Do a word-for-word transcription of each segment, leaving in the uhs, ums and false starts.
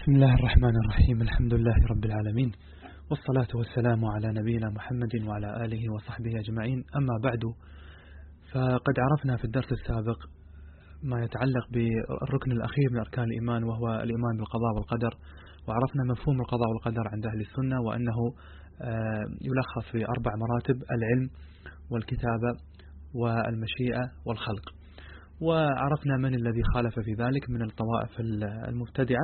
بسم الله الرحمن الرحيم. الحمد لله رب العالمين، والصلاة والسلام على نبينا محمد وعلى آله وصحبه أجمعين. أما بعد، فقد عرفنا في الدرس السابق ما يتعلق بالركن الأخير من أركان الإيمان، وهو الإيمان بالقضاء والقدر، وعرفنا مفهوم القضاء والقدر عند أهل السنة، وأنه يلخص في أربع مراتب: العلم والكتابة والمشيئة والخلق. وعرفنا من الذي خالف في ذلك من الطوائف المبتدعة،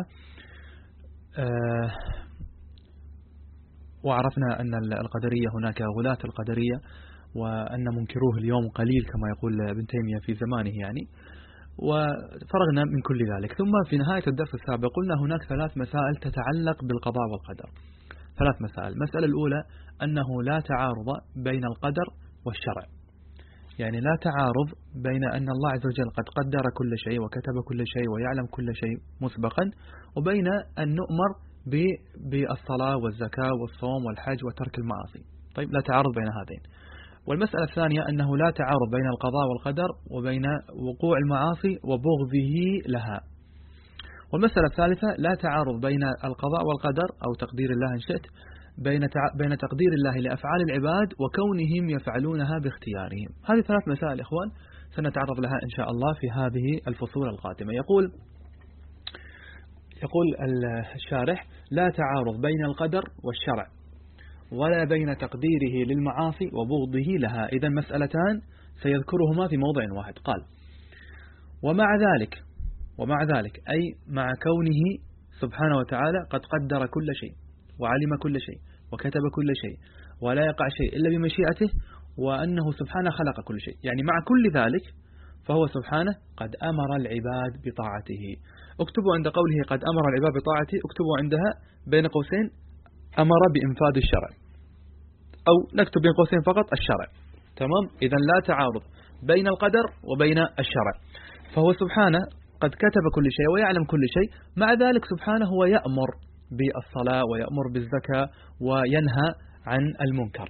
وعرفنا أن القدرية هناك غلاة القدرية، وأن منكروه اليوم قليل كما يقول ابن تيمية في زمانه يعني. وفرغنا من كل ذلك. ثم في نهاية الدرس السابق قلنا هناك ثلاث مسائل تتعلق بالقضاء والقدر. ثلاث مسائل. المسألة الأولى أنه لا تعارض بين القدر والشرع، يعني لا تعارض بين أن الله عز وجل قد قدر كل شيء وكتب كل شيء ويعلم كل شيء مسبقا، وبين أن نؤمر بالصلاة والزكاة والصوم والحج وترك المعاصي. طيب، لا تعارض بين هذين. والمسألة الثانية أنه لا تعارض بين القضاء والقدر وبين وقوع المعاصي وبغضه لها. والمسألة الثالثة لا تعارض بين القضاء والقدر أو تقدير الله إن شئت بين بين تقدير الله لأفعال العباد وكونهم يفعلونها باختيارهم. هذه ثلاث مسائل إخوان سنتعرض لها إن شاء الله في هذه الفصول القادمة. يقول يقول الشارح: لا تعارض بين القدر والشرع ولا بين تقديره للمعاصي وبغضه لها. إذن مسألتان سيذكرهما في موضع واحد. قال: ومع ذلك ومع ذلك أي مع كونه سبحانه وتعالى قد قدر كل شيء وعلم كل شيء وكتب كل شيء ولا يقع شيء إلا بمشيئته، وأنه سبحانه خلق كل شيء، يعني مع كل ذلك فهو سبحانه قد أمر العباد بطاعته. اكتبوا عند قوله قد أمر العباد بطاعته، اكتبوا عندها بين قوسين أمر بإنفاذ الشرع، أو نكتب بين قوسين فقط الشرع. تمام؟ إذن لا تعارض بين القدر وبين الشرع، فهو سبحانه قد كتب كل شيء ويعلم كل شيء، مع ذلك سبحانه هو يأمر بالصلاة ويأمر بالزكاة وينهى عن المنكر.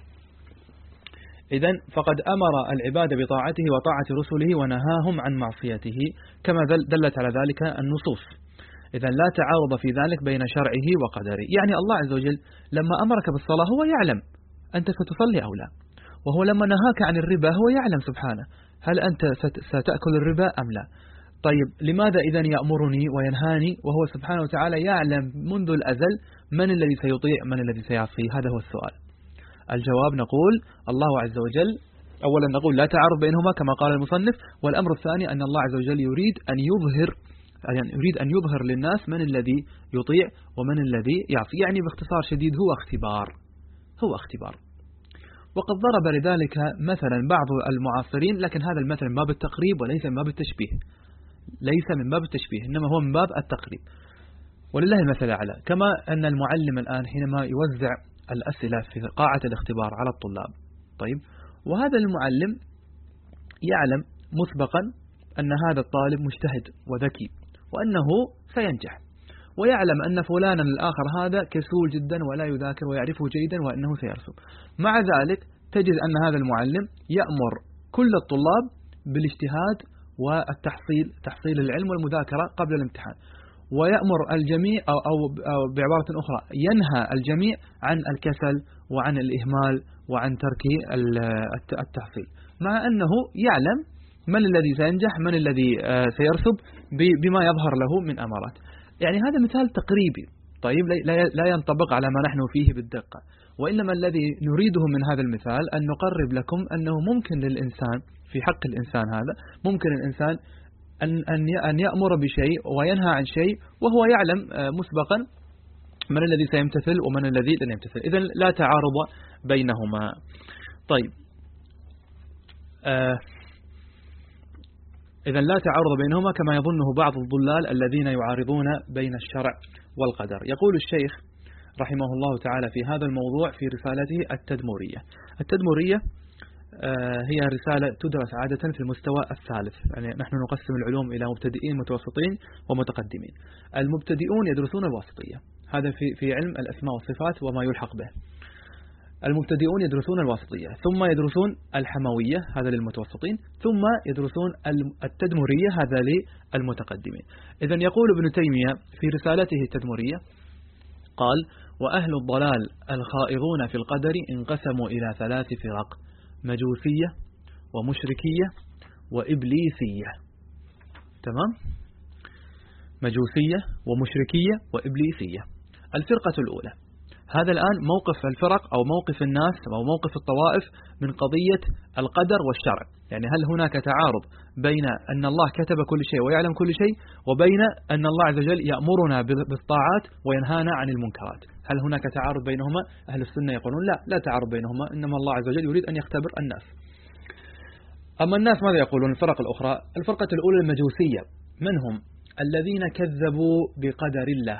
إذن فقد أمر العباد بطاعته وطاعة رسله ونهاهم عن معصيته، كما دلت على ذلك النصوص. إذن لا تعارض في ذلك بين شرعه وقدره. يعني الله عز وجل لما أمرك بالصلاة هو يعلم أنت ستصلي أو لا، وهو لما نهاك عن الربا هو يعلم سبحانه هل أنت ستأكل الربا أم لا. طيب، لماذا إذن يأمرني وينهاني وهو سبحانه وتعالى يعلم منذ الأزل من الذي سيطيع من الذي سيعصي؟ هذا هو السؤال. الجواب نقول الله عز وجل، أولا نقول لا تعارض بينهما كما قال المصنف. والأمر الثاني أن الله عز وجل يريد أن يظهر يعني يريد أن يظهر للناس من الذي يطيع ومن الذي يعصي. يعني باختصار شديد هو اختبار هو اختبار وقد ضرب لذلك مثلا بعض المعاصرين، لكن هذا المثل ما بالتقريب وليس ما بالتشبيه، ليس من باب التشبيه، إنما هو من باب التقريب، ولله المثل الأعلى. كما أن المعلم الآن حينما يوزع الأسئلة في قاعة الاختبار على الطلاب، طيب، وهذا المعلم يعلم مسبقا أن هذا الطالب مجتهد وذكي وأنه سينجح، ويعلم أن فلانا الآخر هذا كسول جدا ولا يذاكر ويعرفه جيدا وأنه سيرسب. مع ذلك تجد أن هذا المعلم يأمر كل الطلاب بالاجتهاد والتحصيل تحصيل العلم والمذاكرة قبل الامتحان، ويأمر الجميع أو, أو, أو بعبارة أخرى ينهى الجميع عن الكسل وعن الإهمال وعن ترك التحصيل، مع أنه يعلم من الذي سينجح من الذي سيرسب بما يظهر له من أمارات. يعني هذا مثال تقريبي، طيب، لا ينطبق على ما نحن فيه بالدقة، وإنما الذي نريده من هذا المثال أن نقرب لكم أنه ممكن للإنسان في حق الإنسان هذا ممكن الإنسان أن أن يأمر بشيء وينهى عن شيء وهو يعلم مسبقا من الذي سيمتثل ومن الذي لن يمتثل. إذن لا تعارض بينهما. طيب، آه إذن لا تعارض بينهما كما يظنه بعض الضلال الذين يعارضون بين الشرع والقدر. يقول الشيخ رحمه الله تعالى في هذا الموضوع في رسالته التدمرية. التدمرية هي رسالة تدرس عادة في المستوى الثالث، يعني نحن نقسم العلوم إلى مبتدئين متوسطين ومتقدمين. المبتدئون يدرسون الواسطية، هذا في في علم الأسماء والصفات وما يلحق به. المبتدئون يدرسون الواسطية، ثم يدرسون الحموية، هذا للمتوسطين، ثم يدرسون التدمرية، هذا للمتقدمين. إذن يقول ابن تيمية في رسالته التدمرية قال: وأهل الضلال الخائضون في القدر انقسموا إلى ثلاث فرق: مجوسية ومشركية وإبليسية. تمام؟ مجوسية ومشركية وإبليسية. الفرقة الأولى، هذا الآن موقف الفرق أو موقف الناس أو موقف الطوائف من قضية القدر والشرع. يعني هل هناك تعارض بين أن الله كتب كل شيء ويعلم كل شيء، وبين أن الله عز وجل يأمرنا بالطاعات وينهانا عن المنكرات؟ هل هناك تعارض بينهما؟ أهل السنة يقولون لا، لا تعارض بينهما، إنما الله عز وجل يريد أن يختبر الناس. أما الناس ماذا يقولون؟ الفرق الأخرى، الفرقة الأولى المجوسية، من هم؟ الذين كذبوا بقدر الله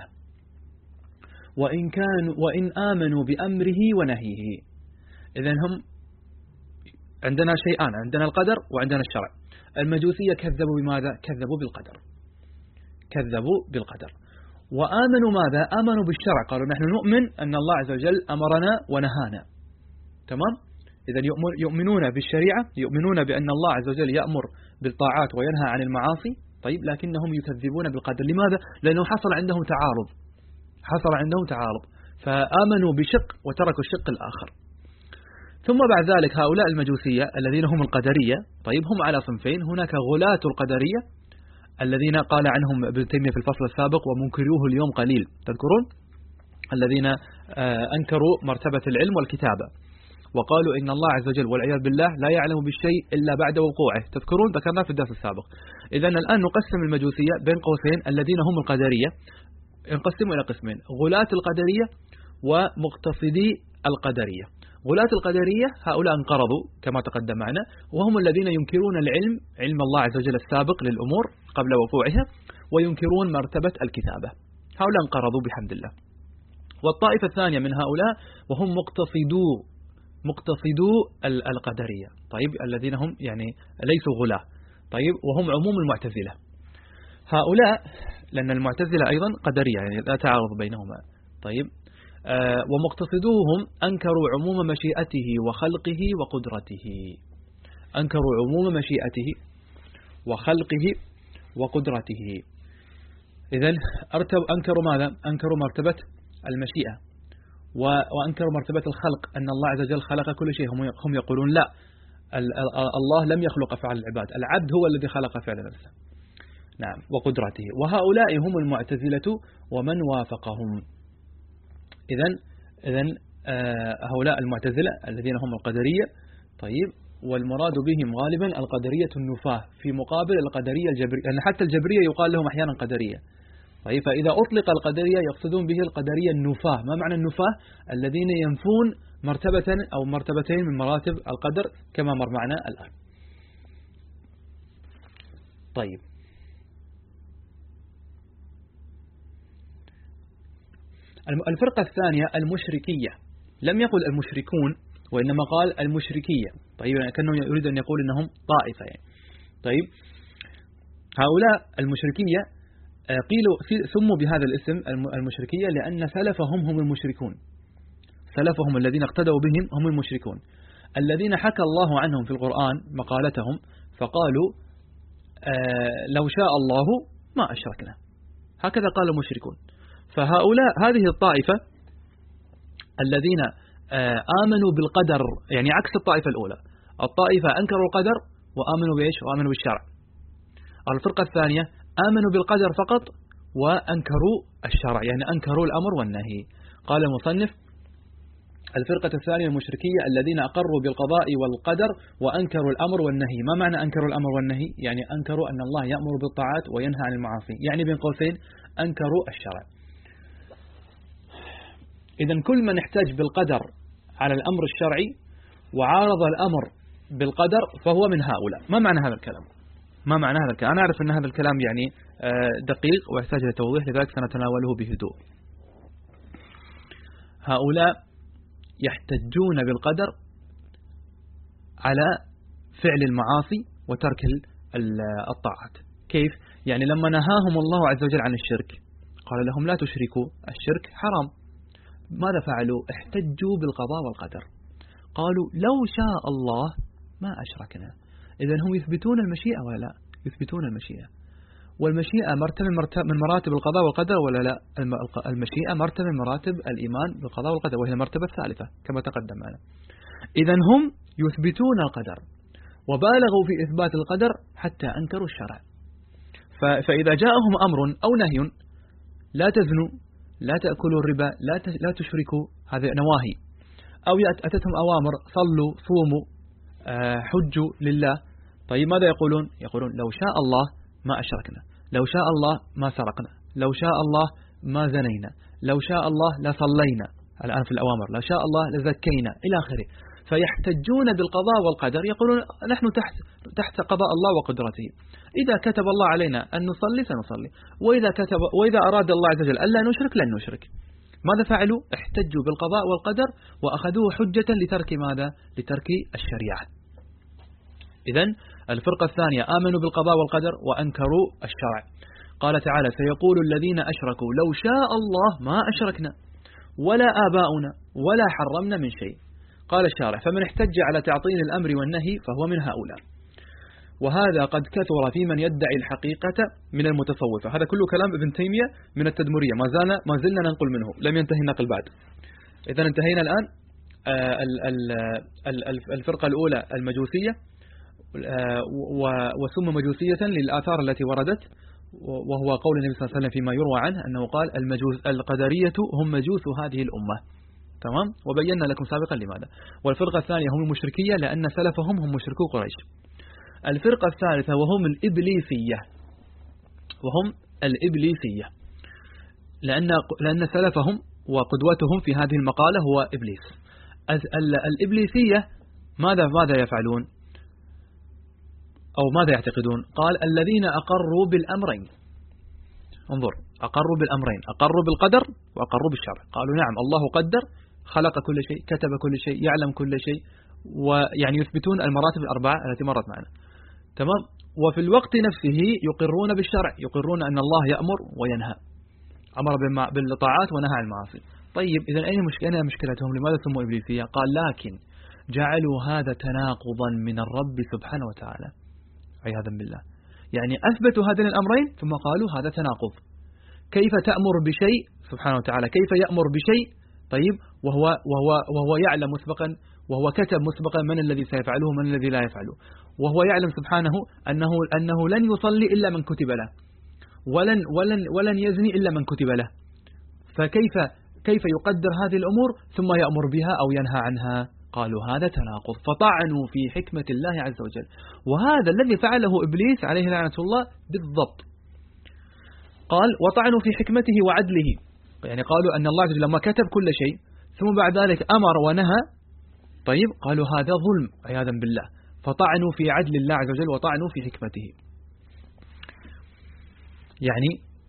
وإن كانوا وإن آمنوا بأمره ونهيه. إذن هم عندنا شيئان، عندنا القدر وعندنا الشرع. المجوسية كذبوا بماذا؟ كذبوا بالقدر، كذبوا بالقدر. وآمنوا ماذا؟ آمنوا بالشرع، قالوا نحن نؤمن أن الله عز وجل أمرنا ونهانا. تمام؟ إذن يؤمنون بالشريعة، يؤمنون بأن الله عز وجل يأمر بالطاعات وينهى عن المعاصي، طيب، لكنهم يكذبون بالقدر. لماذا؟ لأنه حصل عندهم تعارض، حصل عندهم تعارض، فآمنوا بشق وتركوا الشق الآخر. ثم بعد ذلك هؤلاء المجوسية الذين هم القدرية، طيب، هم على صنفين: هناك غلاة القدرية الذين قال عنهم ابن تيمية في الفصل السابق: ومنكروه اليوم قليل، تذكرون؟ الذين أنكروا مرتبة العلم والكتابة، وقالوا إن الله عز وجل والعياذ بالله لا يعلم بالشيء إلا بعد وقوعه، تذكرون؟ ذكرنا في الدرس السابق. إذن الآن نقسم المجوسية بين قوسين الذين هم القدرية، ينقسموا إلى قسمين: غلاة القدرية ومقتصدي القدرية. غلاة القدرية هؤلاء انقرضوا كما تقدم معنا، وهم الذين ينكرون العلم، علم الله عز وجل السابق للأمور قبل وقوعها، وينكرون مرتبة الكتابة. هؤلاء انقرضوا بحمد الله. والطائفة الثانية من هؤلاء وهم مقتصدو مقتصدو القدرية، طيب، الذين هم يعني ليسوا غلاة، طيب، وهم عموم المعتزلة. هؤلاء لأن المعتزلة أيضا قدرية، يعني لا تعارض بينهما، طيب، آه ومقتصدوهم أنكروا عموم مشيئته وخلقه وقدرته، أنكروا عموم مشيئته وخلقه وقدرته. إذن أنكروا ماذا؟ أنكروا مرتبة المشيئة، وأنكروا مرتبة الخلق، أن الله عز وجل خلق كل شيء. هم يقولون لا، الله لم يخلق أفعال العباد، العبد هو الذي خلق فعل نفسه. نعم، وقدرته. وهؤلاء هم المعتزلة ومن وافقهم. إذن إذن آه هؤلاء المعتزلة الذين هم القدرية، طيب، والمراد بهم غالبا القدرية النفاة في مقابل القدرية الجبرية، لأن يعني حتى الجبرية يقال لهم أحيانا قدرية، طيب، فإذا أطلق القدرية يقصدون به القدرية النفاة. ما معنى النفاة؟ الذين ينفون مرتبة أو مرتبتين من مراتب القدر كما مر معنا الآن. طيب، الفرقة الثانية المشركية، لم يقل المشركون وإنما قال المشركية، طيب، كأنه يريد أن يقول إنهم طائفة يعني. طيب، هؤلاء المشركية قيلوا سموا بهذا الاسم المشركية لأن سلفهم هم المشركون، سلفهم الذين اقتدوا بهم هم المشركون الذين حكى الله عنهم في القرآن مقالتهم، فقالوا آه لو شاء الله ما أشركنا، هكذا قال المشركون. فهؤلاء هذه الطائفة الذين آه آمنوا بالقدر، يعني عكس الطائفة الأولى، الطائفة أنكروا القدر وآمنوا بإيش؟ وآمنوا بالشرع. الفرقة الثانية آمنوا بالقدر فقط وأنكروا الشرع، يعني أنكروا الأمر والنهي. قال المصنف: الفرقة الثانية المشركية الذين أقروا بالقضاء والقدر وأنكروا الأمر والنهي. ما معنى أنكروا الأمر والنهي؟ يعني أنكروا أن الله يأمر بالطاعات وينهى عن المعاصي، يعني بين قوسين أنكروا الشرع. إذن كل من احتج بالقدر على الأمر الشرعي وعارض الأمر بالقدر فهو من هؤلاء. ما معنى هذا الكلام؟ ما معنى هذا الكلام؟ أنا أعرف أن هذا الكلام يعني دقيق ويحتاج لتوضيح، لذلك سنتناوله بهدوء. هؤلاء يحتجون بالقدر على فعل المعاصي وترك الطاعات. كيف؟ يعني لما نهاهم الله عز وجل عن الشرك قال لهم لا تشركوا، الشرك حرام. ماذا فعلوا؟ احتجوا بالقضاء والقدر. قالوا لو شاء الله ما أشركنا. إذن هم يثبتون المشيئة ولا لا؟ يثبتون المشيئة، والمشيئة مرتبة من مراتب القضاء والقدر ولا لا؟ المشيئة مرتبة من مراتب الإيمان بالقضاء والقدر، وهي المرتبة الثالثة كما تقدم معنا. إذن هم يثبتون القدر وبالغوا في إثبات القدر حتى أنكروا الشرع. فإذا جاءهم أمر أو نهي، لا تزنوا، لا تأكلوا الربا، لا لا تشركوا، هذه نواهي، أو أتتهم أوامر صلوا صوموا حجوا لله، طيب ماذا يقولون؟ يقولون لو شاء الله ما أشركنا، لو شاء الله ما سرقنا، لو شاء الله ما زنينا، لو شاء الله لصلينا، الآن في الأوامر، لو شاء الله لزكينا إلى آخره. فيحتجون بالقضاء والقدر، يقولون نحن تحت تحت قضاء الله وقدرته، إذا كتب الله علينا أن نصلي سنصلي، وإذا كتب وإذا أراد الله عز وجل ألا نشرك لن نشرك. ماذا فعلوا؟ احتجوا بالقضاء والقدر وأخذوه حجة لترك ماذا؟ لترك الشريعة. إذن الفرقة الثانية آمنوا بالقضاء والقدر وأنكروا الشرع. قال تعالى سيقول الذين أشركوا لو شاء الله ما أشركنا ولا آباؤنا ولا حرمنا من شيء. قال الشارح فمن احتج على تعطيل الأمر والنهي فهو من هؤلاء، وهذا قد كثر في من يدعي الحقيقة من المتصوفة. هذا كله كلام ابن تيمية من التدمرية، ما زلنا ما زلنا ننقل منه، لم ينتهي النقل بعد. إذا انتهينا الآن الفرقة الأولى المجوسية، وثم مجوسية للآثار التي وردت، وهو قول النبي صلى الله عليه وسلم فيما يروى عنه أنه قال المجوس القدرية هم مجوس هذه الأمة. تمام، وبينا لكم سابقا لماذا. والفرقة الثانية هم المشركية لأن سلفهم هم مشركو قريش. الفرقة الثالثة وهم الإبليسية، وهم الإبليسية لأن لأن سلفهم وقدوتهم في هذه المقالة هو إبليس. الإبليسية ماذا ماذا يفعلون أو ماذا يعتقدون؟ قال الذين أقروا بالأمرين. انظر، أقروا بالأمرين، أقروا بالقدر وأقروا بالشرع. قالوا نعم الله قدر، خلق كل شيء، كتب كل شيء، يعلم كل شيء، ويعني يثبتون المراتب الأربعة التي مرت معنا. تمام. وفي الوقت نفسه يقرون بالشرع، يقرون أن الله يأمر وينهى، أمر بالطاعات ونهى عن المعاصي. طيب إذا أين مشكلة مشكلتهم؟ لماذا سموا إبليسية؟ قال لكن جعلوا هذا تناقضا من الرب سبحانه وتعالى عياذا بالله. يعني أثبتوا هذين الأمرين ثم قالوا هذا تناقض. كيف تأمر بشيء سبحانه وتعالى، كيف يأمر بشيء طيب وهو وهو وهو يعلم مسبقا، وهو كتب مسبقا من الذي سيفعله من الذي لا يفعله، وهو يعلم سبحانه أنه أنه لن يصلي إلا من كتب له، ولن ولن ولن يزني إلا من كتب له. فكيف كيف يقدر هذه الأمور ثم يأمر بها أو ينهى عنها؟ قالوا هذا تناقض، فطعنوا في حكمة الله عز وجل. وهذا الذي فعله إبليس عليه لعنة الله بالضبط. قال وطعنوا في حكمته وعدله، يعني قالوا أن الله عز وجل لما كتب كل شيء ثم بعد ذلك أمر ونهى، طيب قالوا هذا ظلم عياذا بالله، فطعنوا في عدل الله عز وجل وطعنوا في حكمته. يعني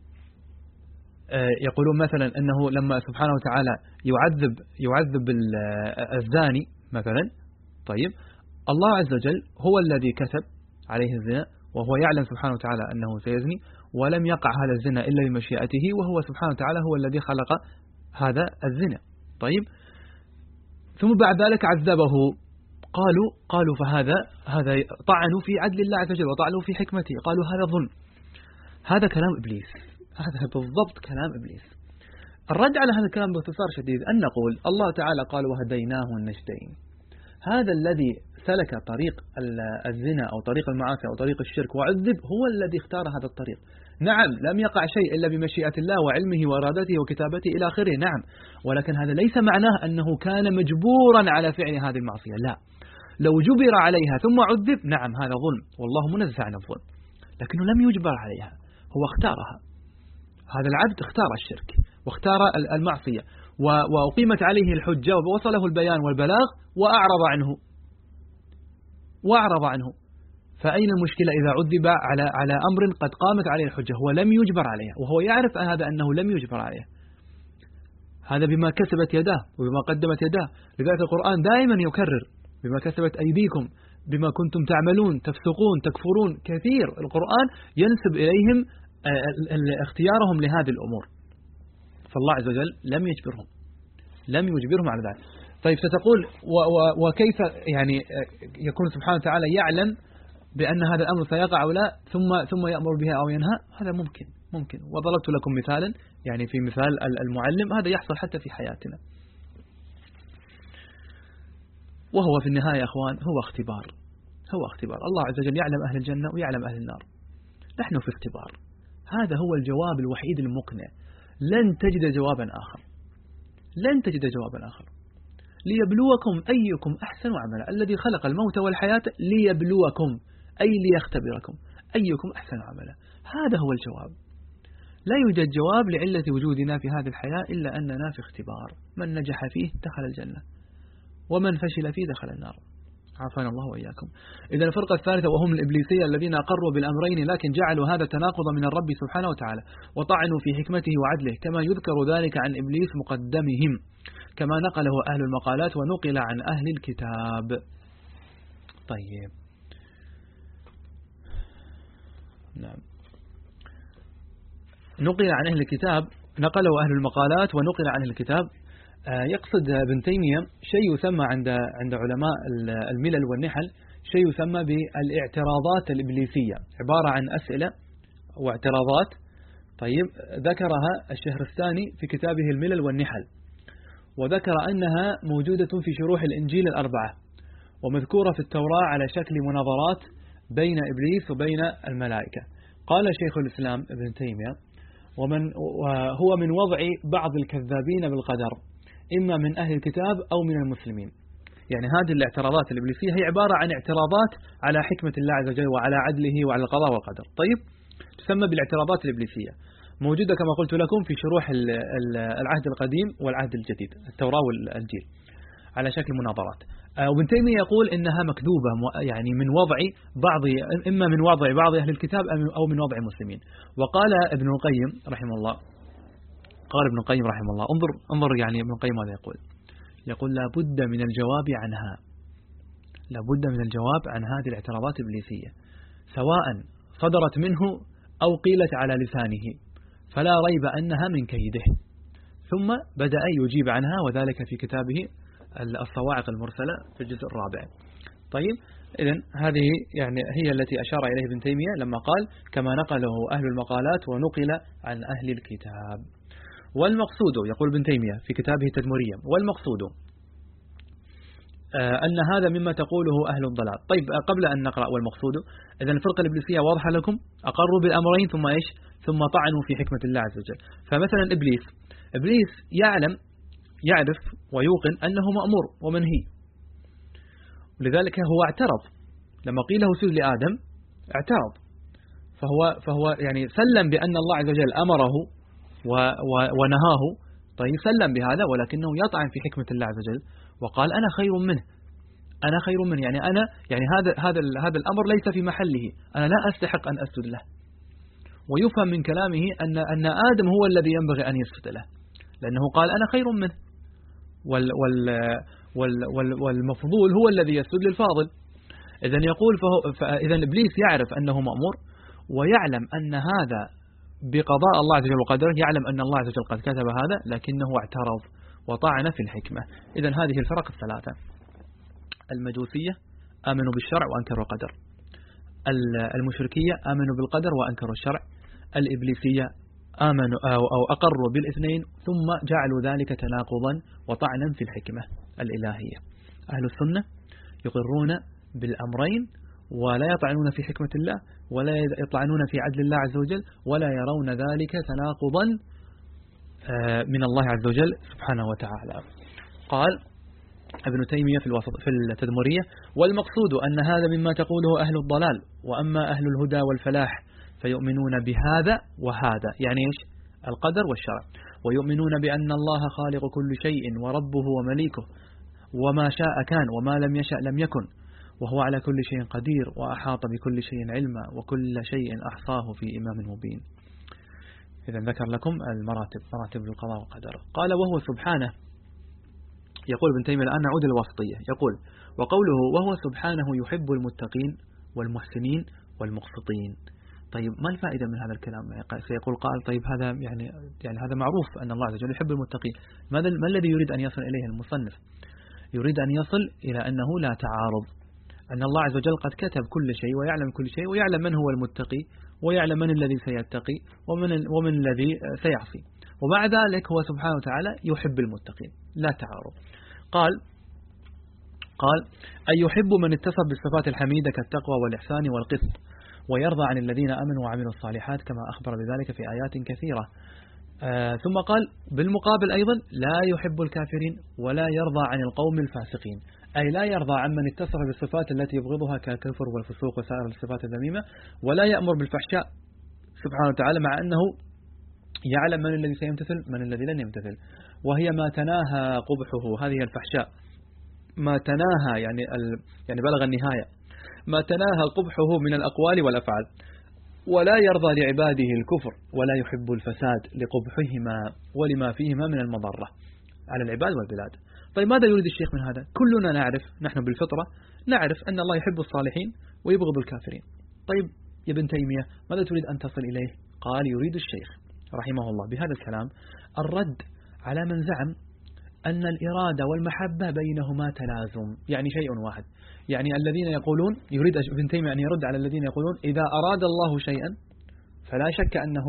يقولون مثلا أنه لما سبحانه وتعالى يعذب يعذب الزاني مثلا، طيب الله عز وجل هو الذي كتب عليه الزنا، وهو يعلم سبحانه وتعالى أنه سيزني، ولم يقع هذا الزنا إلا بمشيئته، وهو سبحانه وتعالى هو الذي خلق هذا الزنا. طيب ثم بعد ذلك عذبه، قالوا قالوا فهذا هذا طعنوا في عدل الله عز وجل وطعنوا في حكمته، قالوا هذا ظلم. هذا كلام إبليس، هذا بالضبط كلام إبليس. الرد على هذا الكلام باختصار شديد أن نقول الله تعالى قال وهديناه النجدين. هذا الذي سلك طريق الزنا أو طريق المعاصي أو طريق الشرك وعذب هو الذي اختار هذا الطريق. نعم لم يقع شيء إلا بمشيئة الله وعلمه وإرادته وكتابته إلى آخره، نعم، ولكن هذا ليس معناه أنه كان مجبورا على فعل هذه المعصية، لا. لو جبر عليها ثم عذب نعم هذا ظلم، والله منزه عن الظلم، لكنه لم يجبر عليها، هو اختارها. هذا العبد اختار الشرك واختار المعصية، وأقيمت عليه الحجة ووصله البيان والبلاغ وأعرض عنه وأعرض عنه فأين المشكلة إذا عذب على على أمر قد قامت عليه الحجة؟ هو لم يجبر عليها، وهو يعرف هذا أنه لم يجبر عليه، هذا بما كسبت يداه وبما قدمت يداه. لذلك القرآن دائما يكرر بما كسبت أيديكم بما كنتم تعملون تفسقون تكفرون، كثير القرآن ينسب إليهم اختيارهم لهذه الأمور، فالله عز وجل لم يجبرهم لم يجبرهم على ذلك. طيب ستقول وكيف يعني يكون سبحانه وتعالى يعلم بأن هذا الأمر سيقع أو لا ثم ثم يأمر بها أو ينهى؟ هذا ممكن ممكن وضربت لكم مثالا يعني في مثال المعلم، هذا يحصل حتى في حياتنا. وهو في النهاية يا أخوان هو اختبار، هو اختبار. الله عز وجل يعلم أهل الجنة ويعلم أهل النار، نحن في اختبار. هذا هو الجواب الوحيد المقنع، لن تجد جوابا آخر، لن تجد جوابا آخر. ليبلوكم أيكم أحسن عملا، الذي خلق الموت والحياة ليبلوكم أي ليختبركم أيكم أحسن عملا، هذا هو الجواب. لا يوجد جواب لعلة وجودنا في هذه الحياة إلا أننا في اختبار، من نجح فيه دخل الجنة ومن فشل فيه دخل النار، عافانا الله وإياكم. إذا الفرقة الثالثة وهم الإبليسية الذين أقروا بالأمرين لكن جعلوا هذا التناقض من الرب سبحانه وتعالى وطعنوا في حكمته وعدله، كما يذكر ذلك عن إبليس مقدمهم كما نقله أهل المقالات ونقل عن أهل الكتاب. طيب نعم، نقل عن أهل الكتاب، نقله أهل المقالات ونقل عن أهل الكتاب. يقصد ابن تيمية شيء يسمى عند عند علماء الملل والنحل شيء يسمى بالاعتراضات الإبليسية، عبارة عن أسئلة واعتراضات. طيب ذكرها الشهرستاني في كتابه الملل والنحل، وذكر أنها موجودة في شروح الإنجيل الأربعة ومذكورة في التوراة على شكل مناظرات بين إبليس وبين الملائكة. قال شيخ الإسلام ابن تيمية ومن وهو من وضع بعض الكذابين بالقدر إما من أهل الكتاب أو من المسلمين. يعني هذه الاعتراضات الإبليسية هي عبارة عن اعتراضات على حكمة الله عز وجل وعلى عدله وعلى القضاء والقدر. طيب تسمى بالاعتراضات الإبليسية، موجودة كما قلت لكم في شروح العهد القديم والعهد الجديد، التوراة والإنجيل، على شكل مناظرات. وابن تيمية يقول إنها مكذوبة، يعني من وضع بعض إما من وضع بعض أهل الكتاب أو من وضع المسلمين. وقال ابن القيم رحمه الله، قال ابن القيم رحمه الله، انظر انظر يعني ابن القيم ماذا يقول؟ يقول لا بد من الجواب عنها، لا بد من الجواب عن هذه الاعتراضات الإبليسية سواء صدرت منه أو قيلت على لسانه، فلا ريب أنها من كيده. ثم بدأ يجيب عنها وذلك في كتابه الصواعق المرسلة في الجزء الرابع. طيب إذن هذه يعني هي التي أشار إليه ابن تيمية لما قال كما نقله أهل المقالات ونقل عن أهل الكتاب. والمقصود يقول ابن تيمية في كتابه التدمرية، والمقصود أن هذا مما تقوله أهل الضلال. طيب قبل أن نقرأ والمقصود، إذن الفرقة الإبليسية واضحة لكم، أقروا بالأمرين ثم إيش؟ ثم طعنوا في حكمة الله عز وجل. فمثلا إبليس إبليس يعلم يعرف ويوقن أنه مأمور ومنهي، ولذلك هو اعترض لما قيل له اسجد لآدم، اعترض، فهو فهو يعني سلم بأن الله عز وجل أمره ونهاه. طيب سلم بهذا، ولكنه يطعن في حكمة الله عز وجل وقال أنا خير منه، أنا خير منه، يعني أنا يعني هذا هذا هذا الأمر ليس في محله، أنا لا أستحق أن أسجد له. ويفهم من كلامه أن أن آدم هو الذي ينبغي أن يسجد له، لأنه قال أنا خير منه، وال وال وال وال والمفضول هو الذي يسجد للفاضل. إذن يقول فهو فإذا إبليس يعرف أنه مأمور ويعلم أن هذا بقضاء الله عز وجل وقدره، يعلم أن الله عز وجل قد كتب هذا، لكنه اعترض وطعن في الحكمة. إذن هذه الفرق الثلاثة: المجوسية آمنوا بالشرع وأنكروا القدر، المشركية آمنوا بالقدر وأنكروا الشرع، الإبليسية آمنوا أو, أو أقروا بالاثنين ثم جعلوا ذلك تناقضا وطعنا في الحكمة الإلهية. أهل السنة يقرون بالأمرين ولا يطعنون في حكمة الله ولا يطعنون في عدل الله عز وجل، ولا يرون ذلك تناقضا من الله عز وجل سبحانه وتعالى. قال ابن تيمية في الوسط في التدمرية: والمقصود أن هذا مما تقوله أهل الضلال، وأما أهل الهدى والفلاح فيؤمنون بهذا وهذا، يعني إيش؟ القدر والشرع، ويؤمنون بأن الله خالق كل شيء وربه ومليكه، وما شاء كان وما لم يشأ لم يكن، وهو على كل شيء قدير وأحاط بكل شيء علما وكل شيء أحصاه في إمام مبين. إذا ذكر لكم المراتب، مراتب القضاء والقدر. قال وهو سبحانه، يقول ابن تيمية الآن نعود الوسطية، يقول وقوله وهو سبحانه يحب المتقين والمحسنين والمقسطين. طيب ما الفائدة من هذا الكلام؟ سيقول قائل طيب هذا يعني يعني هذا معروف أن الله عز وجل يحب المتقين، ماذا ما الذي يريد أن يصل إليه المصنف؟ يريد أن يصل إلى أنه لا تعارض، أن الله عز وجل قد كتب كل شيء ويعلم كل شيء، ويعلم من هو المتقي، ويعلم من الذي سيتقي، ومن ومن الذي سيعصي، ومع ذلك هو سبحانه وتعالى يحب المتقين، لا تعارض. قال قال أن يحب من اتصف بالصفات الحميدة كالتقوى والإحسان والقسط، ويرضى عن الذين آمنوا وعملوا الصالحات كما أخبر بذلك في آيات كثيرة. آه ثم قال بالمقابل أيضا لا يحب الكافرين ولا يرضى عن القوم الفاسقين، أي لا يرضى عن من اتصف بالصفات التي يبغضها كالكفر والفسوق وسائر الصفات الذميمة، ولا يأمر بالفحشاء سبحانه وتعالى، مع أنه يعلم من الذي سيمتثل من الذي لن يمتثل، وهي ما تناهى قبحه، هذه الفحشاء ما تناهى يعني ال يعني بلغ النهاية، ما تناهى قبحه من الأقوال والأفعال، ولا يرضى لعباده الكفر ولا يحب الفساد لقبحهما ولما فيهما من المضرة على العباد والبلاد. طيب ماذا يريد الشيخ من هذا؟ كلنا نعرف، نحن بالفطرة نعرف أن الله يحب الصالحين ويبغض الكافرين. طيب يا ابن تيمية ماذا تريد أن تصل إليه؟ قال يريد الشيخ رحمه الله بهذا الكلام الرد على من زعم أن الإرادة والمحبة بينهما تلازم، يعني شيء واحد، يعني الذين يقولون، يريد ابن تيمية أن يرد على الذين يقولون إذا أراد الله شيئا فلا شك أنه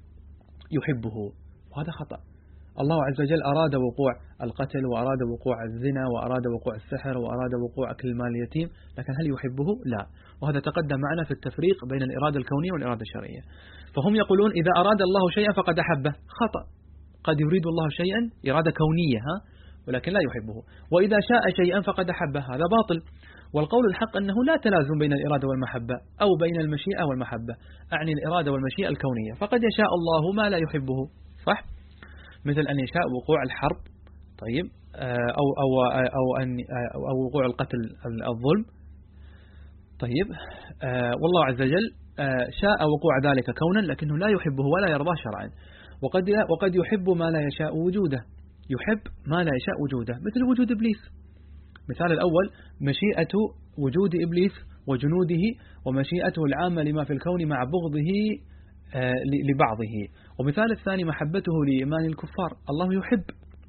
يحبه، وهذا خطأ. الله عز وجل أراد وقوع القتل، وأراد وقوع الزنا، وأراد وقوع السحر، وأراد وقوع أكل المال اليتيم، لكن هل يحبه؟ لا. وهذا تقدم معنا في التفريق بين الإرادة الكونية والإرادة الشرعية. فهم يقولون إذا أراد الله شيئا فقد أحبه، خطأ. قد يريد الله شيئا إرادة كونية ها ولكن لا يحبه، وإذا شاء شيئا فقد أحبه، هذا باطل. والقول الحق أنه لا تلازم بين الإرادة والمحبة أو بين المشيئة والمحبة، أعني الإرادة والمشيئة الكونية، فقد يشاء الله ما لا يحبه، صح؟ مثل أن يشاء وقوع الحرب، طيب، أو أو أو أن أو وقوع القتل الظلم، طيب، والله عز وجل شاء وقوع ذلك كونا لكنه لا يحبه ولا يرضاه شرعا. وقد وقد يحب ما لا يشاء وجوده، يحب ما لا يشاء وجوده، مثل وجود إبليس. مثال الأول مشيئة وجود إبليس وجنوده ومشيئته العامة لما في الكون مع بغضه لبعضه. ومثال الثاني محبته لإيمان الكفار، الله يحب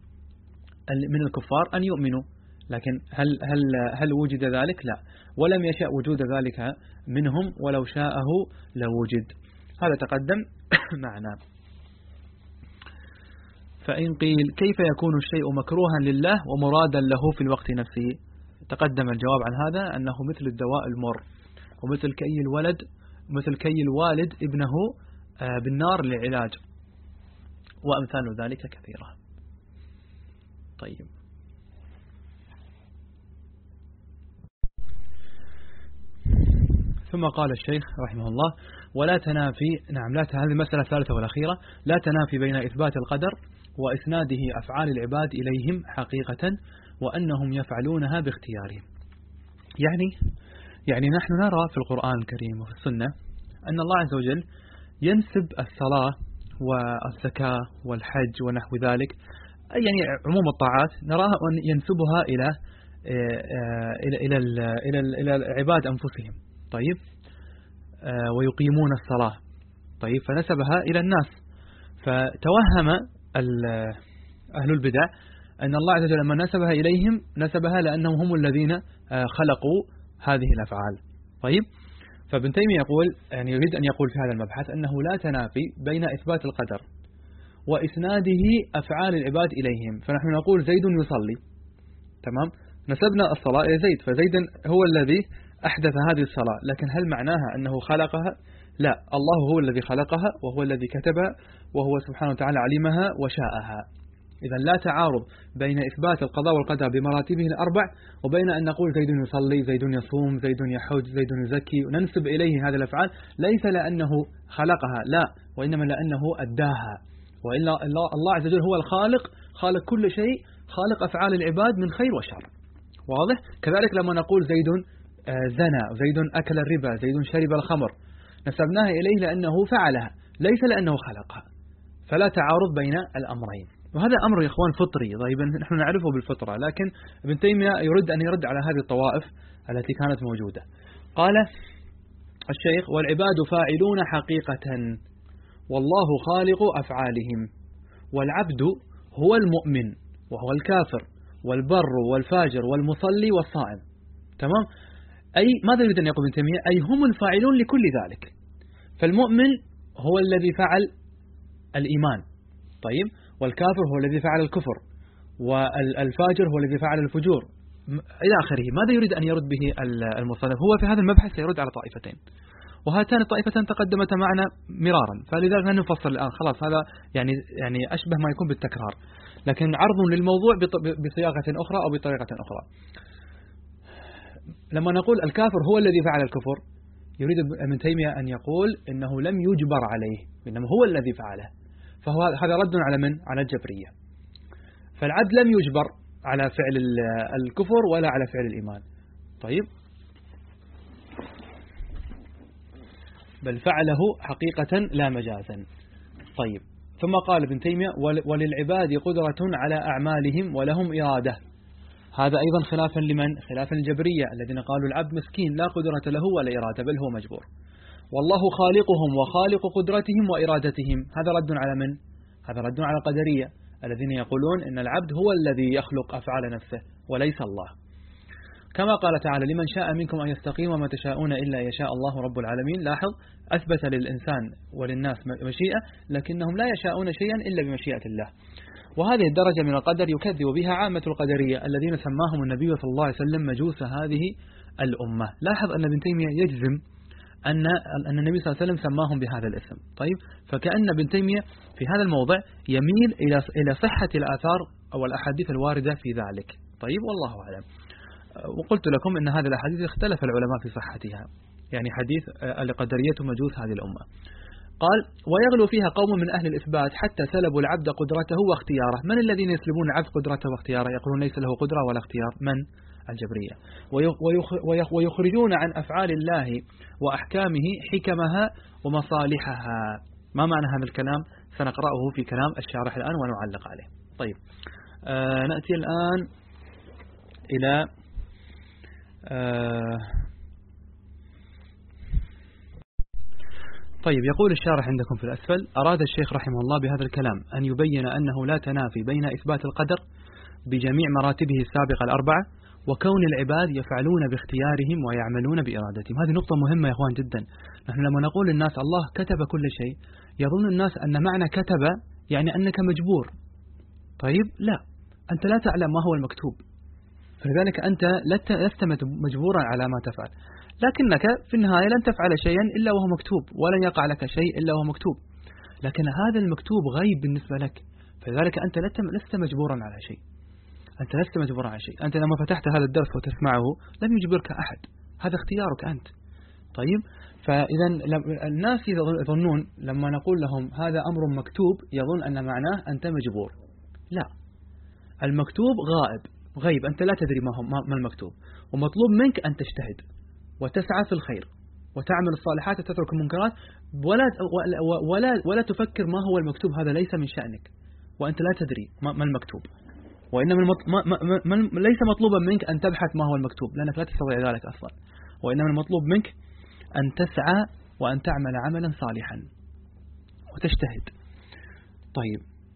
من الكفار أن يؤمنوا، لكن هل هل هل وجد ذلك؟ لا، ولم يشاء وجود ذلك منهم، ولو شاءه لوجد. هذا تقدم معنا. فإن قيل كيف يكون الشيء مكروها لله ومرادا له في الوقت نفسه؟ تقدم الجواب عن هذا أنه مثل الدواء المر، ومثل كي الولد مثل كي الوالد ابنه بالنار للعلاج، وأمثال ذلك كثيرة. طيب، ثم قال الشيخ رحمه الله ولا تنافي، نعم لا هذه المسألة الثالثة والأخيرة، لا تنافي بين إثبات القدر وإسناده أفعال العباد إليهم حقيقة وأنهم يفعلونها باختيارهم. يعني يعني نحن نرى في القرآن الكريم وفي السنة أن الله عز وجل ينسب الصلاة والزكاة والحج ونحو ذلك، يعني عموم الطاعات نراها أن ينسبها إلى إلى إلى إلى إلى العباد أنفسهم، طيب، ويقيمون الصلاة، طيب، فنسبها إلى الناس. فتوهم أهل البدع أن الله عز وجل لما نسبها إليهم نسبها لأنهم هم الذين خلقوا هذه الأفعال، طيب. فابن تيمية يقول، يعني يريد أن يقول في هذا المبحث أنه لا تنافي بين إثبات القدر وإسناده أفعال العباد إليهم. فنحن نقول زيد يصلي، تمام، نسبنا الصلاة إلى زيد، فزيد هو الذي أحدث هذه الصلاة، لكن هل معناها أنه خلقها؟ لا، الله هو الذي خلقها وهو الذي كتبها وهو سبحانه وتعالى علمها وشاءها. إذا لا تعارض بين إثبات القضاء والقدر بمراتبه الأربع وبين أن نقول زيد يصلي، زيد يصوم، زيد يحج، زيد يزكي، وننسب إليه هذه الأفعال ليس لأنه خلقها، لا، وإنما لأنه أداها. وإلا الله عز وجل هو الخالق، خالق كل شيء، خالق أفعال العباد من خير وشر، واضح؟ كذلك لما نقول زيد زنى، زيد أكل الربا، زيد شرب الخمر، نسبناها إليه لأنه فعلها ليس لأنه خلقها، فلا تعارض بين الأمرين. وهذا أمر يا إخوان فطري، طيب نحن نعرفه بالفطرة، لكن ابن تيمية يريد أن يرد على هذه الطوائف التي كانت موجودة. قال الشيخ والعباد فاعلون حقيقة والله خالق أفعالهم، والعبد هو المؤمن وهو الكافر، والبر والفاجر والمصلي والصائم. تمام؟ أي ماذا يريد أن يقول ابن تيمية؟ أي هم الفاعلون لكل ذلك. فالمؤمن هو الذي فعل الإيمان، طيب، والكافر هو الذي فعل الكفر، والفاجر هو الذي فعل الفجور إلى آخره. ماذا يريد أن يرد به المصنف؟ هو في هذا المبحث سيرد على طائفتين، وهاتان الطائفتان تقدمتا معنا مرارا، فلذلك لن نفصل الآن، خلاص هذا يعني يعني أشبه ما يكون بالتكرار، لكن عرض للموضوع بصياغة أخرى أو بطريقة أخرى. لما نقول الكافر هو الذي فعل الكفر، يريد ابن تيمية أن يقول إنه لم يجبر عليه، إنما هو الذي فعله، فهو هذا رد على من؟ على الجبرية. فالعبد لم يجبر على فعل الكفر ولا على فعل الإيمان، طيب، بل فعله حقيقة لا مجازا. طيب، ثم قال ابن تيمية وللعباد قدرة على أعمالهم ولهم إرادة. هذا أيضا خلافا لمن؟ خلافا الجبرية الذين قالوا العبد مسكين لا قدرة له ولا إرادة بل هو مجبور، والله خالقهم وخالق قدرتهم وإرادتهم. هذا رد على من؟ هذا رد على القدرية الذين يقولون إن العبد هو الذي يخلق أفعال نفسه وليس الله، كما قال تعالى لمن شاء منكم أن يستقيم وما تشاءون إلا يشاء الله رب العالمين. لاحظ، أثبت للإنسان وللناس مشيئة، لكنهم لا يشاءون شيئا إلا بمشيئة الله. وهذه الدرجة من القدر يكذب بها عامة القدرية الذين سماهم النبي صلى الله عليه وسلم مجوس هذه الأمة. لاحظ أن ابن تيمية يجزم أن أن النبي صلى الله عليه وسلم سماهم بهذا الاسم، طيب، فكأن ابن تيمية في هذا الموضع يميل إلى إلى صحة الآثار أو الأحاديث الواردة في ذلك، طيب، والله أعلم. وقلت لكم أن هذه الأحاديث اختلف العلماء في صحتها، يعني حديث القدرية مجوس هذه الأمة. قال ويغلو فيها قوم من أهل الإثبات حتى سلبوا العبد قدرته واختياره. من الذين يسلبون العبد قدرته واختياره؟ يقولون ليس له قدرة ولا اختيار. من؟ الجبرية. ويخرجون عن أفعال الله وأحكامه حكمها ومصالحها. ما معنى هذا الكلام؟ سنقرأه في كلام الشارح الآن ونعلق عليه. طيب، آه نأتي الآن إلى آه طيب، يقول الشارح عندكم في الأسفل: أراد الشيخ رحمه الله بهذا الكلام أن يبين أنه لا تنافي بين إثبات القدر بجميع مراتبه السابقة الأربعة وكون العباد يفعلون باختيارهم ويعملون بإرادتهم. هذه نقطة مهمة يا أخوان جدا. نحن لما نقول للناس الله كتب كل شيء، يظن الناس أن معنى كتب يعني أنك مجبور. طيب، لا، أنت لا تعلم ما هو المكتوب، فلذلك أنت لست مجبورا على ما تفعل، لكنك في النهاية لن تفعل شيئا إلا وهو مكتوب، ولن يقع لك شيء إلا وهو مكتوب، لكن هذا المكتوب غيب بالنسبة لك، فلذلك أنت لست مجبورا على شيء. أنت لست مجبورا على شيء. أنت لما فتحت هذا الدرس وتسمعه لم يجبرك أحد، هذا اختيارك أنت. طيب، فإذا الناس يظنون لما نقول لهم هذا أمر مكتوب يظن أن معناه أنت مجبور. لا، المكتوب غائب، غيب، أنت لا تدري ما هو ما المكتوب، ومطلوب منك أن تجتهد وتسعى في الخير وتعمل الصالحات وتترك المنكرات، ولا ولا ولا تفكر ما هو المكتوب، هذا ليس من شأنك، وأنت لا تدري ما المكتوب. وإنما ما ما ما ليس مطلوبا منك أن تبحث ما هو المكتوب، لأنك لا تستطيع ذلك أصلا، وإنما المطلوب منك أن تسعى وأن تعمل عملا صالحا وتجتهد. طيب،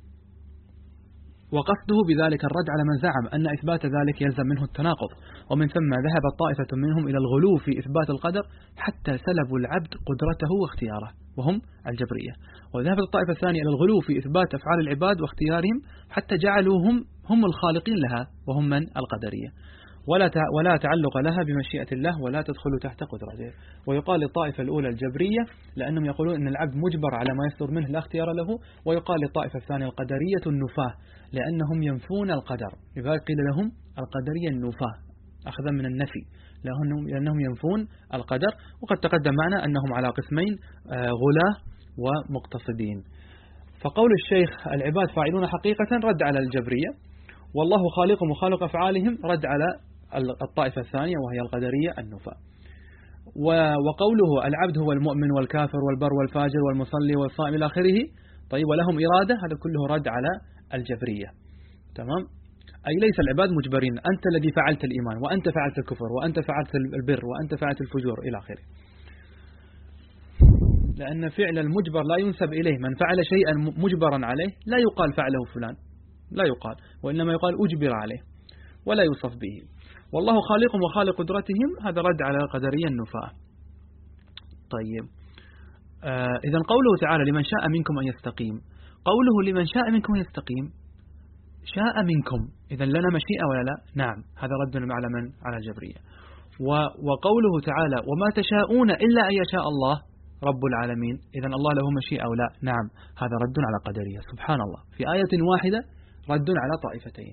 وقصده بذلك الرد على من زعم أن إثبات ذلك يلزم منه التناقض، ومن ثم ذهبت طائفة منهم إلى الغلو في إثبات القدر حتى سلبوا العبد قدرته واختياره، وهم الجبرية. وذهبت الطائفة الثانية إلى الغلو في إثبات أفعال العباد واختيارهم حتى جعلوهم هم الخالقين لها، وهم من؟ القدرية، ولا ولا تعلق لها بمشيئة الله ولا تدخل تحت قدرته. ويقال للطائفة الأولى الجبرية لأنهم يقولون أن العبد مجبر على ما يصدر منه لا اختيار له، ويقال للطائفة الثانية القدرية النفاة لأنهم ينفون القدر، لذلك قيل لهم القدرية النفاة أخذا من النفي، لأنهم, لأنهم ينفون القدر. وقد تقدم معنا أنهم على قسمين، غلاة ومقتصدين. فقول الشيخ العباد فاعلون حقيقة رد على الجبرية، والله خالقهم وخالق أفعالهم رد على الطائفة الثانية وهي القدرية النفاة. وقوله العبد هو المؤمن والكافر والبر والفاجر والمصلي والصائم إلى آخره، طيب، ولهم إرادة، هذا كله رد على الجبرية. تمام؟ أي ليس العباد مجبرين، أنت الذي فعلت الإيمان، وأنت فعلت الكفر، وأنت فعلت البر، وأنت فعلت الفجور إلى آخره. لأن فعل المجبر لا ينسب إليه، من فعل شيئا مجبرا عليه لا يقال فعله فلان، لا يقال، وإنما يقال أجبر عليه. ولا يوصف به. والله خالق وخالق قدرتهم، هذا رد على القدرية النفاة. طيب آه إذن قوله تعالى لمن شاء منكم أن يستقيم، قوله لمن شاء منكم أن يستقيم، شاء منكم، إذن لنا مشيئة ولا لا؟ نعم، هذا رد على من؟ على الجبرية. وقوله تعالى وما تشاءون إلا أن يشاء الله رب العالمين، إذن الله له مشيئة أو لا؟ نعم، هذا رد على قدرية. سبحان الله، في آية واحدة رد على طائفتين.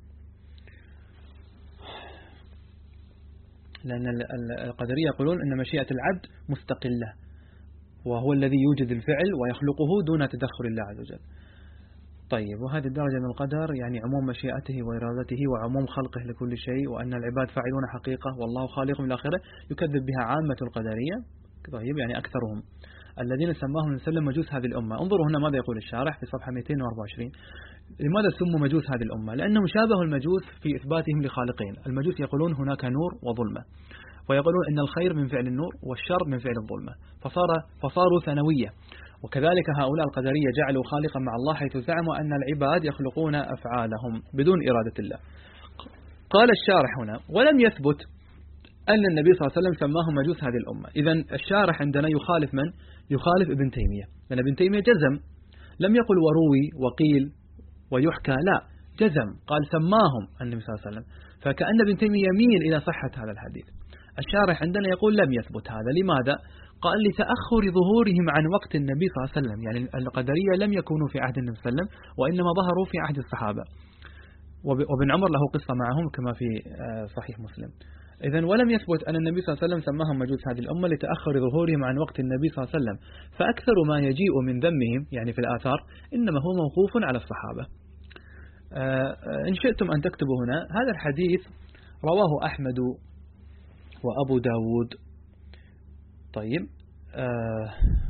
لأن القدرية يقولون أن مشيئة العبد مستقلة، وهو الذي يوجد الفعل ويخلقه دون تدخل الله عز وجل. طيب، وهذه الدرجة من القدر يعني عموم مشيئته وإرادته وعموم خلقه لكل شيء، وأن العباد فاعلون حقيقة والله خالق من الآخرة، يكذب بها عامة القدرية. طيب، يعني أكثرهم الذين سماهم وسلم مجوس هذه الأمة. انظروا هنا ماذا يقول الشارح في صفحة مئتين وأربعة وعشرين. لماذا سموا مجوس هذه الأمة؟ لأنهم شابهوا المجوس في إثباتهم لخالقين. المجوس يقولون هناك نور وظلمة، ويقولون إن الخير من فعل النور والشر من فعل الظلمة، فصار فصاروا ثانوية. وكذلك هؤلاء القدرية جعلوا خالقا مع الله، حيث زعموا أن العباد يخلقون أفعالهم بدون إرادة الله. قال الشارح هنا ولم يثبت أن النبي صلى الله عليه وسلم سماهم مجوس هذه الأمة. إذن الشارح عندنا يخالف من؟ يخالف ابن تيمية، لأن ابن تيمية جزم، لم يقل وروي وقيل ويحكى، لا، جزم قال سماهم النبي صلى الله عليه وسلم، فكأن ابن تيمية يميل إلى صحة هذا الحديث. الشارح عندنا يقول لم يثبت هذا. لماذا؟ قال لتأخر ظهورهم عن وقت النبي صلى الله عليه وسلم، يعني القدرية لم يكونوا في عهد النبي صلى الله عليه وسلم، وإنما ظهروا في عهد الصحابة، وابن عمر له قصة معهم كما في صحيح مسلم. إذن ولم يثبت أن النبي صلى الله عليه وسلم سماهم مجوس هذه الأمة لتأخر ظهورهم عن وقت النبي صلى الله عليه وسلم، فأكثر ما يجيء من ذمهم يعني في الآثار إنما هو موقوف على الصحابة. إن شئتم أن تكتبوا هنا هذا الحديث رواه أحمد وأبو داود. طيب آه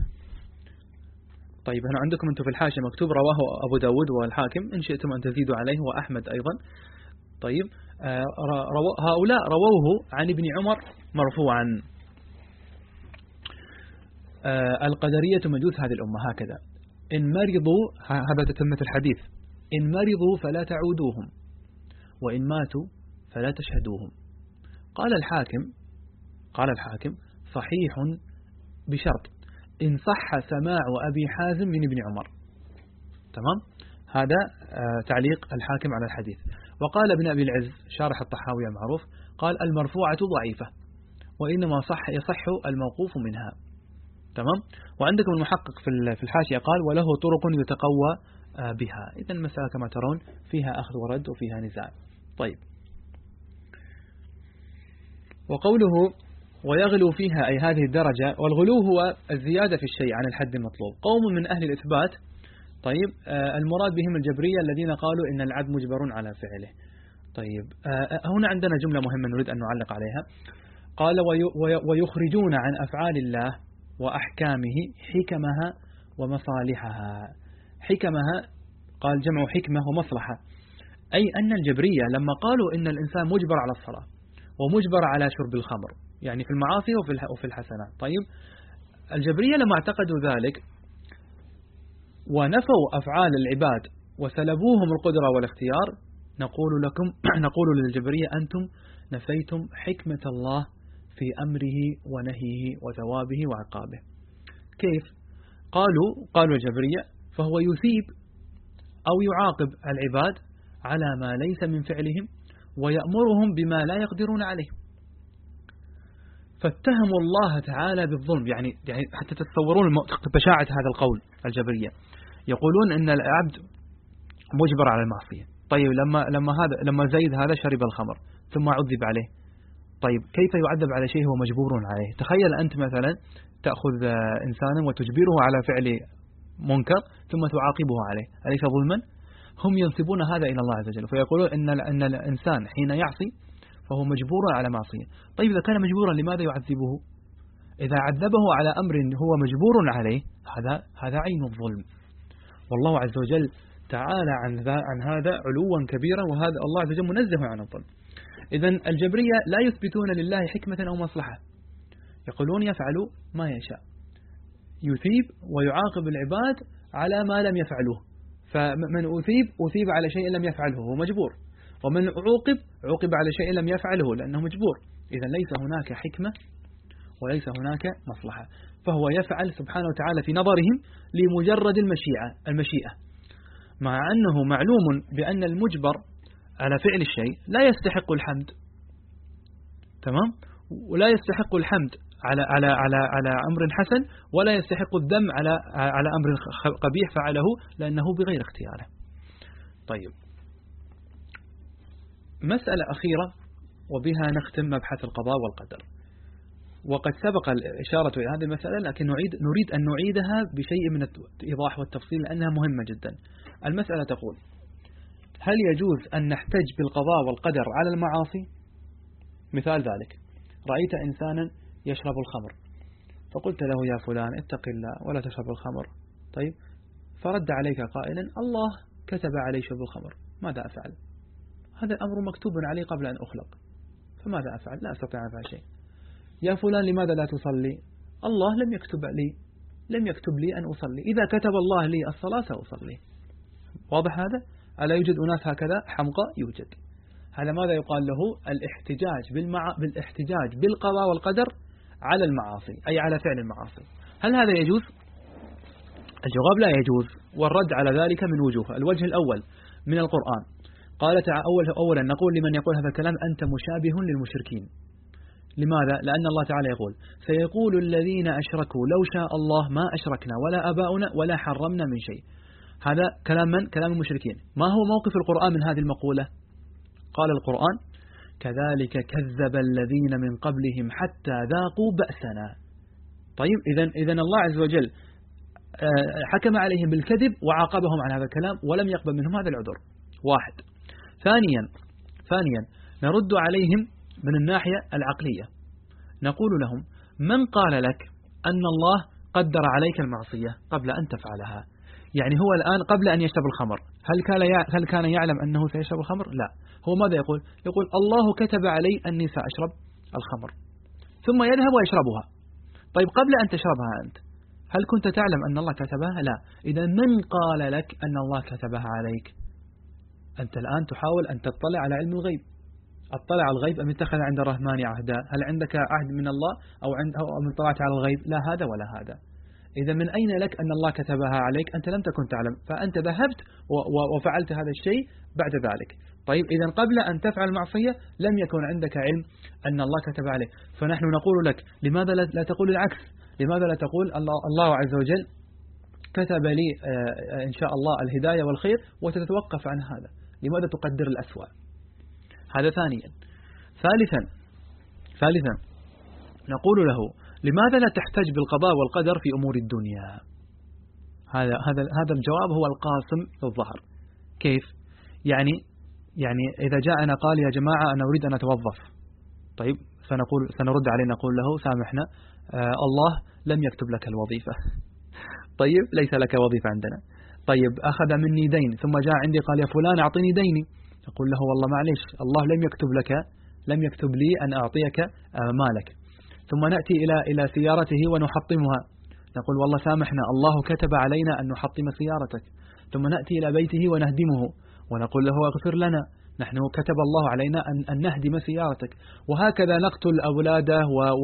طيب هنا عندكم أنتم في الحاشية مكتوب رواه أبو داود والحاكم، إن شئتم أن تزيدوا عليه وأحمد أيضا. طيب آه رو هؤلاء رووه عن ابن عمر مرفوعا. آه القدرية مجوس هذه الأمة هكذا، إن مرضوا، هذا تتمة الحديث، إن مرضوا فلا تعودوهم، وإن ماتوا فلا تشهدوهم. قال الحاكم قال الحاكم صحيح بشرط إن صح سماع أبي حازم من ابن عمر. تمام، هذا تعليق الحاكم على الحديث. وقال ابن أبي العز شارح الطحاوي المعروف قال المرفوعة ضعيفة، وإنما صح يصح الموقوف منها. تمام، وعندكم المحقق في الحاشية قال وله طرق يتقوى بها. إذن المسألة كما ترون فيها أخذ ورد وفيها نزاع. طيب، وقوله ويغلو فيها أي هذه الدرجة، والغلو هو الزيادة في الشيء عن الحد المطلوب. قوم من أهل الإثبات، طيب آه المراد بهم الجبرية الذين قالوا إن العبد مجبر على فعله. طيب آه هنا عندنا جملة مهمة نريد أن نعلق عليها. قال ويخرجون عن أفعال الله وأحكامه حكمها ومصالحها. حكمها قال جمع حكمة ومصلحة، أي أن الجبرية لما قالوا إن الإنسان مجبر على الصلاة ومجبر على شرب الخمر، يعني في المعاصي وفي الحسنات. طيب الجبرية لما اعتقدوا ذلك ونفوا أفعال العباد وسلبوهم القدرة والاختيار، نقول لكم نقول للجبرية أنتم نفيتم حكمة الله في أمره ونهيه وثوابه وعقابه. كيف؟ قالوا قالوا الجبرية فهو يثيب أو يعاقب العباد على ما ليس من فعلهم ويأمرهم بما لا يقدرون عليه، فاتهموا الله تعالى بالظلم. يعني يعني حتى تتصورون بشاعة هذا القول الجبرية، يقولون إن العبد مجبر على المعصية. طيب لما لما هذا لما زيد هذا شرب الخمر ثم عذب عليه، طيب كيف يعذب على شيء هو مجبور عليه؟ تخيل أنت مثلا تأخذ إنسانا وتجبره على فعل منكر ثم تعاقبه عليه، أليس ظلما؟ هم ينسبون هذا إلى الله عز وجل، فيقولون إن أن الإنسان حين يعصي فهو مجبور على معصية. طيب إذا كان مجبورا لماذا يعذبه؟ إذا عذبه على أمر هو مجبور عليه، هذا هذا عين الظلم. والله عز وجل تعالى عن عن هذا علوا كبيرا، وهذا الله عز وجل منزه عن الظلم. إذن الجبرية لا يثبتون لله حكمة أو مصلحة، يقولون يفعل ما يشاء، يثيب ويعاقب العباد على ما لم يفعلوه، فمن أثيب أثيب على شيء لم يفعله هو مجبور، ومن عوقب عوقب على شيء لم يفعله لأنه مجبور. إذا ليس هناك حكمة وليس هناك مصلحة، فهو يفعل سبحانه وتعالى في نظرهم لمجرد المشيئة المشيئة مع أنه معلوم بأن المجبر على فعل الشيء لا يستحق الحمد، تمام، ولا يستحق الحمد على على على على أمر حسن، ولا يستحق الذم على على أمر قبيح فعله لأنه بغير اختياره. طيب، مسألة أخيرة وبها نختم مبحث القضاء والقدر، وقد سبق الإشارة إلى هذه المسألة لكن نريد نريد أن نعيدها بشيء من الإيضاح والتفصيل لأنها مهمة جدا. المسألة تقول: هل يجوز أن نحتج بالقضاء والقدر على المعاصي؟ مثال ذلك: رأيت إنسانا يشرب الخمر فقلت له: يا فلان اتق الله ولا تشرب الخمر. طيب، فرد عليك قائلا: الله كتب علي شرب الخمر، ماذا أفعل؟ هذا الأمر مكتوب علي قبل أن أخلق، فماذا أفعل؟ لا أستطيع أن أفعل شيء. يا فلان لماذا لا تصلي؟ الله لم يكتب لي لم يكتب لي أن أصلي، إذا كتب الله لي الصلاة سأصلي. واضح هذا؟ ألا يوجد أناس هكذا حمقى؟ يوجد. هذا ماذا يقال له؟ الاحتجاج بالمع... بالاحتجاج بالقضاء والقدر على المعاصي، أي على فعل المعاصي. هل هذا يجوز؟ الجواب: لا يجوز، والرد على ذلك من وجوه. الوجه الأول من القرآن، قال تعالى: أول أولا نقول لمن يقول هذا الكلام: أنت مشابه للمشركين. لماذا؟ لأن الله تعالى يقول: سيقول الذين أشركوا لو شاء الله ما أشركنا ولا أباؤنا ولا حرمنا من شيء. هذا كلام من؟ كلام المشركين. ما هو موقف القرآن من هذه المقولة؟ قال القرآن: كذلك كذب الذين من قبلهم حتى ذاقوا بأسنا. طيب، إذن إذن الله عز وجل حكم عليهم بالكذب وعاقبهم على هذا الكلام ولم يقبل منهم هذا العذر. واحد. ثانيا ثانيا نرد عليهم من الناحية العقلية، نقول لهم: من قال لك أن الله قدر عليك المعصية قبل أن تفعلها؟ يعني هو الآن قبل أن يشرب الخمر هل كان هل كان يعلم أنه سيشرب الخمر؟ لا. هو ماذا يقول؟ يقول: الله كتب علي أني سأشرب الخمر، ثم يذهب ويشربها. طيب، قبل أن تشربها أنت هل كنت تعلم أن الله كتبها؟ لا. إذا من قال لك أن الله كتبها عليك؟ أنت الآن تحاول أن تطلع على علم الغيب. اطلع على الغيب أم اتخذ عند الرحمن عهدا؟ هل عندك عهد من الله أو عند أو من طلعت على الغيب؟ لا هذا ولا هذا. إذا من أين لك أن الله كتبها عليك؟ أنت لم تكن تعلم، فأنت ذهبت وفعلت هذا الشيء بعد ذلك. طيب، إذا قبل أن تفعل المعصية لم يكن عندك علم أن الله كتب عليك. فنحن نقول لك: لماذا لا تقول العكس؟ لماذا لا تقول الله, الله عز وجل كتب لي إن شاء الله الهداية والخير وتتوقف عن هذا؟ لماذا تقدر الأسوأ؟ هذا ثانيا. ثالثا ثالثا نقول له: لماذا لا تحتج بالقضاء والقدر في أمور الدنيا؟ هذا هذا هذا الجواب هو القاسم للظهر. كيف؟ يعني يعني إذا جاءنا قال: يا جماعة أنا أريد أن أتوظف. طيب، سنقول سنرد عليه نقول له: سامحنا، آه الله لم يكتب لك الوظيفة. طيب، ليس لك وظيفة عندنا. طيب، أخذ مني دين ثم جاء عندي قال: يا فلان أعطيني ديني. نقول له: والله معليش، الله لم يكتب لك لم يكتب لي أن أعطيك آه مالك. ثم نأتي إلى إلى سيارته ونحطمها، نقول: والله سامحنا، الله كتب علينا أن نحطم سيارتك. ثم نأتي إلى بيته ونهدمه ونقول له: اغفر لنا، نحن كتب الله علينا أن, أن نهدم سيارتك. وهكذا نقتل أولاده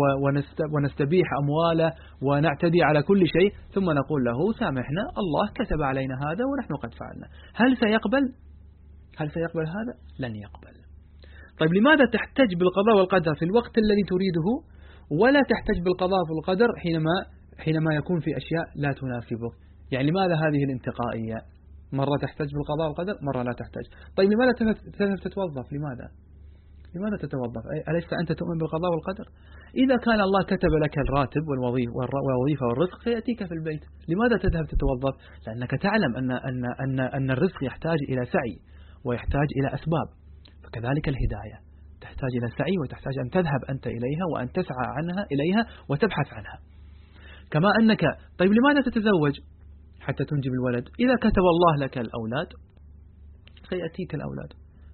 ونستبيح أمواله ونعتدي على كل شيء، ثم نقول له: سامحنا، الله كتب علينا هذا ونحن قد فعلنا. هل سيقبل؟ هل سيقبل هذا؟ لن يقبل. طيب، لماذا تحتج بالقضاء والقدر في الوقت الذي تريده ولا تحتج بالقضاء والقدر حينما حينما يكون في أشياء لا تناسبك؟ يعني لماذا هذه الانتقائية؟ مرة تحتج بالقضاء والقدر، مرة لا تحتج. طيب، لماذا تذهب تتوظف؟ لماذا؟ لماذا تتوظف؟ أليس أنت تؤمن بالقضاء والقدر؟ إذا كان الله كتب لك الراتب والوظيفة والرزق سيأتيك في البيت، لماذا تذهب تتوظف؟ لأنك تعلم أن أن أن أن الرزق يحتاج إلى سعي ويحتاج إلى أسباب، فكذلك الهداية تحتاج إلى سعي وتحتاج أن تذهب أنت إليها وأن تسعى عنها إليها وتبحث عنها. كما أنك طيب لماذا تتزوج؟ حتى تنجب الولد. إذا كتب الله لك الأولاد سيأتيك الأولاد.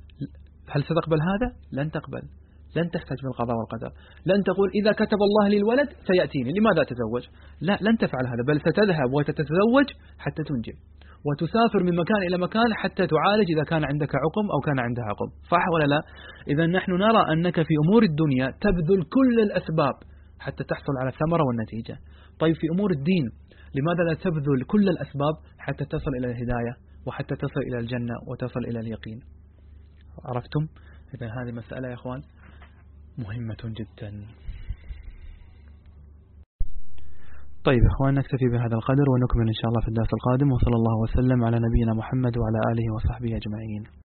هل ستقبل هذا؟ لن تقبل، لن تحتاج بالقضاء والقدر. لن تقول إذا كتب الله لي الولد سيأتيني لماذا أتزوج؟ لا، لن تفعل هذا، بل ستذهب وتتزوج حتى تنجب. وتسافر من مكان إلى مكان حتى تعالج إذا كان عندك عقم أو كان عندها عقم، صح ولا لا؟ إذا نحن نرى أنك في أمور الدنيا تبذل كل الأسباب حتى تحصل على الثمرة والنتيجة. طيب في أمور الدين لماذا لا تبذل كل الأسباب حتى تصل إلى الهداية وحتى تصل إلى الجنة وتصل إلى اليقين؟ عرفتم؟ إذا هذه مسألة يا أخوان مهمة جدا. طيب يا أخوان نكتفي بهذا القدر ونكمل إن شاء الله في الدرس القادم، وصلى الله وسلم على نبينا محمد وعلى آله وصحبه أجمعين.